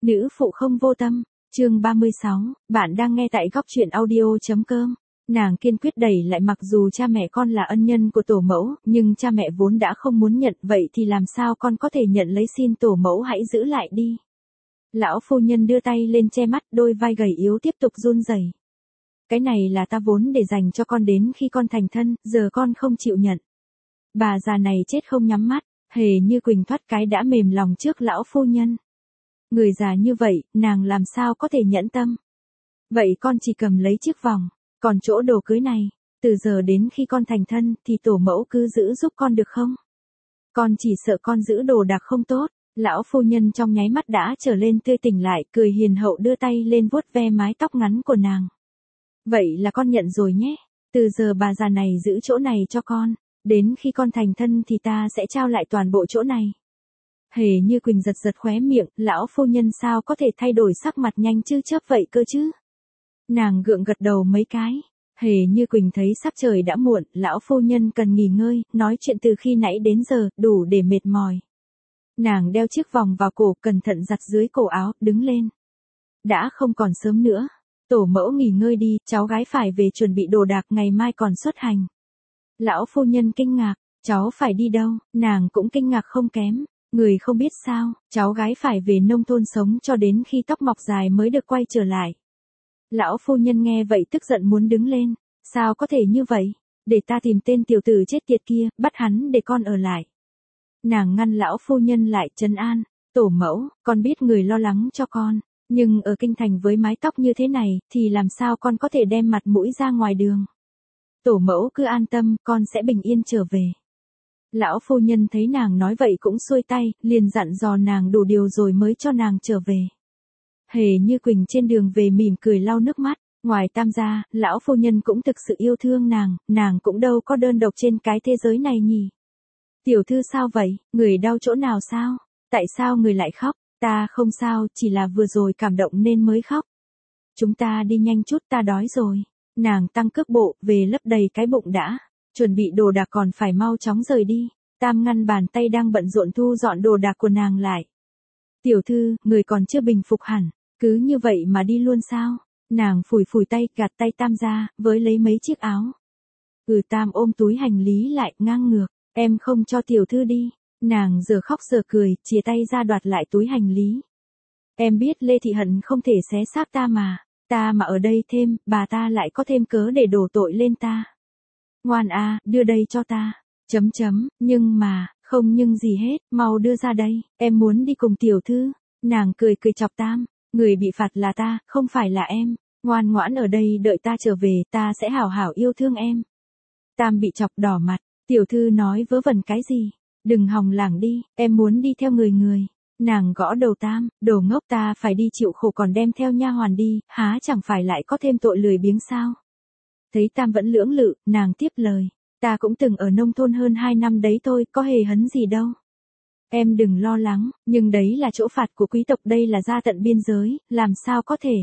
Nữ phụ không vô tâm, chương 36, bạn đang nghe tại góc truyện audio.com. Nàng kiên quyết đẩy lại mặc dù cha mẹ con là ân nhân của tổ mẫu, nhưng cha mẹ vốn đã không muốn nhận vậy thì làm sao con có thể nhận lấy, xin tổ mẫu hãy giữ lại đi. Lão phu nhân đưa tay lên che mắt, đôi vai gầy yếu tiếp tục run rẩy. Cái này là ta vốn để dành cho con đến khi con thành thân, giờ con không chịu nhận. Bà già này chết không nhắm mắt, Hề Như Quỳnh thoát cái đã mềm lòng trước lão phu nhân. Người già như vậy, nàng làm sao có thể nhẫn tâm. Vậy con chỉ cầm lấy chiếc vòng, còn chỗ đồ cưới này, từ giờ đến khi con thành thân thì tổ mẫu cứ giữ giúp con được không? Con chỉ sợ con giữ đồ đạc không tốt. Lão phu nhân trong nháy mắt đã trở lên tươi tỉnh lại, cười hiền hậu đưa tay lên vuốt ve mái tóc ngắn của nàng. Vậy là con nhận rồi nhé, từ giờ bà già này giữ chỗ này cho con, đến khi con thành thân thì ta sẽ trao lại toàn bộ chỗ này. Hề Như Quỳnh giật giật khóe miệng, lão phu nhân sao có thể thay đổi sắc mặt nhanh chứ chớp vậy cơ chứ? Nàng gượng gật đầu mấy cái. Hề Như Quỳnh thấy sắc trời đã muộn, lão phu nhân cần nghỉ ngơi, nói chuyện từ khi nãy đến giờ, đủ để mệt mỏi. Nàng đeo chiếc vòng vào cổ, cẩn thận giặt dưới cổ áo, đứng lên. Đã không còn sớm nữa. Tổ mẫu nghỉ ngơi đi, cháu gái phải về chuẩn bị đồ đạc, ngày mai còn xuất hành. Lão phu nhân kinh ngạc, cháu phải đi đâu? Nàng cũng kinh ngạc không kém. Người không biết sao, cháu gái phải về nông thôn sống cho đến khi tóc mọc dài mới được quay trở lại. Lão phu nhân nghe vậy tức giận muốn đứng lên. Sao có thể như vậy? Để ta tìm tên tiểu tử chết tiệt kia, bắt hắn để con ở lại. Nàng ngăn lão phu nhân lại, trấn an. Tổ mẫu, con biết người lo lắng cho con. Nhưng ở kinh thành với mái tóc như thế này, thì làm sao con có thể đem mặt mũi ra ngoài đường. Tổ mẫu cứ an tâm, con sẽ bình yên trở về. Lão phu nhân thấy nàng nói vậy cũng xuôi tay, liền dặn dò nàng đủ điều rồi mới cho nàng trở về. Hề Như Quỳnh trên đường về mỉm cười lau nước mắt. Ngoài Tam gia, lão phu nhân cũng thực sự yêu thương nàng cũng đâu có đơn độc trên cái thế giới này nhỉ. Tiểu thư sao vậy, người đau chỗ nào sao? Tại sao người lại khóc? Ta không sao, chỉ là vừa rồi cảm động nên mới khóc. Chúng ta đi nhanh chút, ta đói rồi. Nàng tăng cước bộ, về lấp đầy cái bụng đã. Chuẩn bị đồ đạc còn phải mau chóng rời đi. Tam ngăn bàn tay đang bận rộn thu dọn đồ đạc của nàng lại. Tiểu thư, người còn chưa bình phục hẳn, cứ như vậy mà đi luôn sao? Nàng phủi phủi tay, gạt tay Tam ra, với lấy mấy chiếc áo. Tam ôm túi hành lý lại, ngang ngược, em không cho tiểu thư đi. Nàng giờ khóc giờ cười, chìa tay ra đoạt lại túi hành lý. Em biết Lê Thị Hận không thể xé xác ta mà ở đây thêm, bà ta lại có thêm cớ để đổ tội lên ta. Ngoan à, đưa đây cho ta. Nhưng mà, không nhưng gì hết, mau đưa ra đây, em muốn đi cùng tiểu thư. Nàng cười chọc Tam, người bị phạt là ta, không phải là em. Ngoan ngoãn ở đây đợi ta trở về, ta sẽ hảo hảo yêu thương em. Tam bị chọc đỏ mặt, tiểu thư nói vớ vẩn cái gì? Đừng hòng lảng đi, em muốn đi theo người. Nàng gõ đầu Tam, đồ ngốc, ta phải đi chịu khổ còn đem theo nha hoàn đi, há chẳng phải lại có thêm tội lười biếng sao? Thấy Tam vẫn lưỡng lự, nàng tiếp lời, ta cũng từng ở nông thôn hơn 2 năm đấy thôi, có hề hấn gì đâu. Em đừng lo lắng, nhưng đấy là chỗ phạt của quý tộc, đây là ra tận biên giới, làm sao có thể.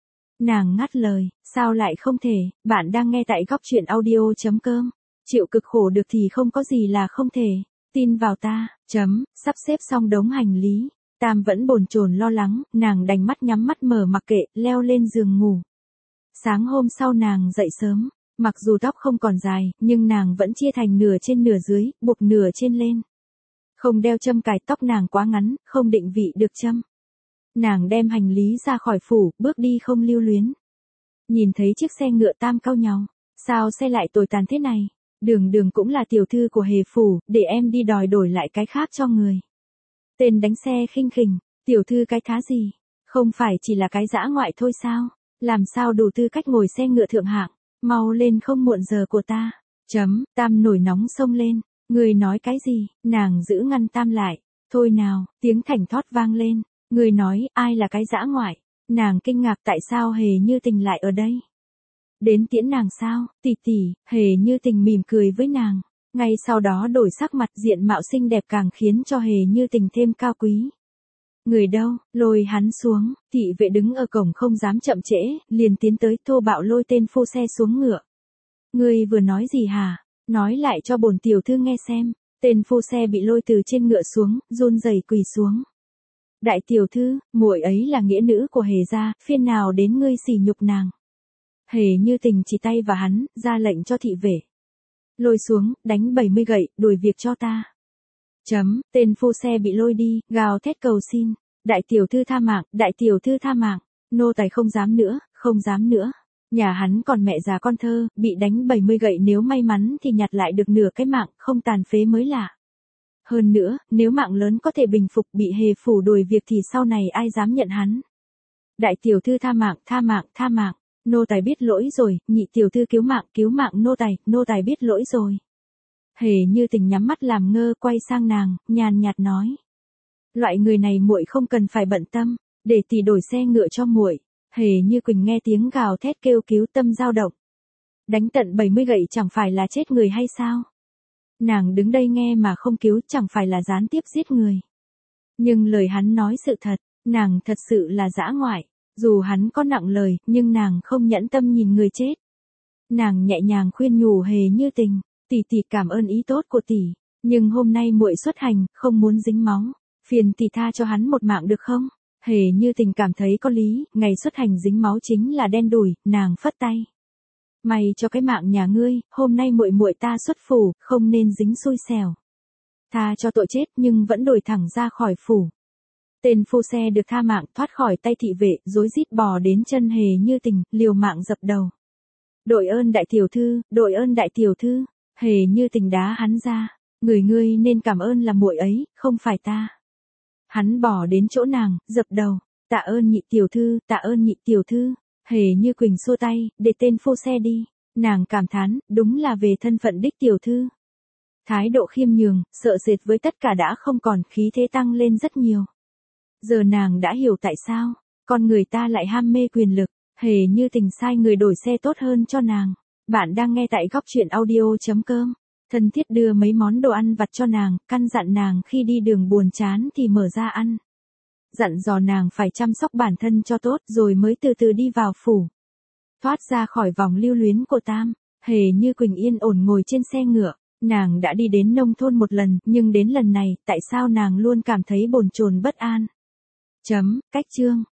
Nàng ngắt lời, sao lại không thể, bạn đang nghe tại góc truyện audio.com. Chịu cực khổ được thì không có gì là không thể. Tin vào ta, sắp xếp xong đống hành lý. Tam vẫn bồn chồn lo lắng, nàng đành mắt nhắm mắt mở mặc kệ, leo lên giường ngủ. Sáng hôm sau nàng dậy sớm, mặc dù tóc không còn dài, nhưng nàng vẫn chia thành nửa trên nửa dưới, buộc nửa trên lên. Không đeo châm cài, tóc nàng quá ngắn, không định vị được châm. Nàng đem hành lý ra khỏi phủ, bước đi không lưu luyến. Nhìn thấy chiếc xe ngựa Tam cau nhàu, sao xe lại tồi tàn thế này? Đường cũng là tiểu thư của Hề phủ, để em đi đòi đổi lại cái khác cho người. Tên đánh xe khinh khỉnh, tiểu thư cái thá gì? Không phải chỉ là cái dã ngoại thôi sao? Làm sao đủ tư cách ngồi xe ngựa thượng hạng? Mau lên không muộn giờ của ta. Tam nổi nóng xông lên. Người nói cái gì? Nàng giữ ngăn Tam lại. Thôi nào, tiếng thảnh thót vang lên. Người nói, ai là cái dã ngoại? Nàng kinh ngạc tại sao Hề Như Tình lại ở đây? Đến tiễn nàng sao, tỷ, Hề Như Tình mỉm cười với nàng. Ngay sau đó đổi sắc mặt, diện mạo xinh đẹp càng khiến cho Hề Như Tình thêm cao quý. Người đâu, lôi hắn xuống, thị vệ đứng ở cổng không dám chậm trễ, liền tiến tới thô bạo lôi tên phu xe xuống ngựa. Ngươi vừa nói gì hả? Nói lại cho bổn tiểu thư nghe xem. Tên phu xe bị lôi từ trên ngựa xuống, run rẩy quỳ xuống. Đại tiểu thư, muội ấy là nghĩa nữ của Hề gia, phiên nào đến ngươi sỉ nhục nàng. Hề Như Tình chỉ tay vào hắn, ra lệnh cho thị vệ. Lôi xuống, đánh 70 gậy, đuổi việc cho ta. Tên phu xe bị lôi đi, gào thét cầu xin. Đại tiểu thư tha mạng, đại tiểu thư tha mạng. Nô tài không dám nữa, không dám nữa. Nhà hắn còn mẹ già con thơ, bị đánh 70 gậy nếu may mắn thì nhặt lại được nửa cái mạng, không tàn phế mới lạ. Hơn nữa, nếu mạng lớn có thể bình phục bị Hề phủ đuổi việc thì sau này ai dám nhận hắn. Đại tiểu thư tha mạng, tha mạng, tha mạng. Nô tài biết lỗi rồi, nhị tiểu thư cứu mạng nô tài biết lỗi rồi. Hề Như Tình nhắm mắt làm ngơ quay sang nàng, nhàn nhạt nói. Loại người này muội không cần phải bận tâm, để tỷ đổi xe ngựa cho muội. Hề Như Quỳnh nghe tiếng gào thét kêu cứu tâm dao động. Đánh tận 70 gậy chẳng phải là chết người hay sao? Nàng đứng đây nghe mà không cứu chẳng phải là gián tiếp giết người. Nhưng lời hắn nói sự thật, nàng thật sự là dã ngoại. Dù hắn có nặng lời, nhưng nàng không nhẫn tâm nhìn người chết. Nàng nhẹ nhàng khuyên nhủ Hề Như Tình, tỷ cảm ơn ý tốt của tỷ, nhưng hôm nay muội xuất hành, không muốn dính máu, phiền tỷ tha cho hắn một mạng được không? Hề Như Tình cảm thấy có lý, ngày xuất hành dính máu chính là đen đủi, nàng phất tay. May cho cái mạng nhà ngươi, hôm nay muội ta xuất phủ, không nên dính xui xẻo. Tha cho tội chết nhưng vẫn đuổi thẳng ra khỏi phủ. Tên phu xe được tha mạng thoát khỏi tay thị vệ, rối rít bò đến chân Hề Như Tình, liều mạng dập đầu. Đội ơn đại tiểu thư, đội ơn đại tiểu thư. Hề Như Tình đá hắn ra, ngươi nên cảm ơn là muội ấy, không phải ta. Hắn bò đến chỗ nàng, dập đầu, tạ ơn nhị tiểu thư, tạ ơn nhị tiểu thư. Hề Như Quỳnh xua tay, để tên phu xe đi. Nàng cảm thán, đúng là về thân phận đích tiểu thư. Thái độ khiêm nhường, sợ sệt với tất cả đã không còn, khí thế tăng lên rất nhiều. Giờ nàng đã hiểu tại sao, con người ta lại ham mê quyền lực. Hề Như Tình sai người đổi xe tốt hơn cho nàng. Bạn đang nghe tại góc truyện audio.com. Thân thiết đưa mấy món đồ ăn vặt cho nàng, căn dặn nàng khi đi đường buồn chán thì mở ra ăn. Dặn dò nàng phải chăm sóc bản thân cho tốt rồi mới từ từ đi vào phủ. Thoát ra khỏi vòng lưu luyến của Tam, Hề Như Quỳnh yên ổn ngồi trên xe ngựa. Nàng đã đi đến nông thôn một lần, nhưng đến lần này, tại sao nàng luôn cảm thấy bồn chồn bất an? Cách chương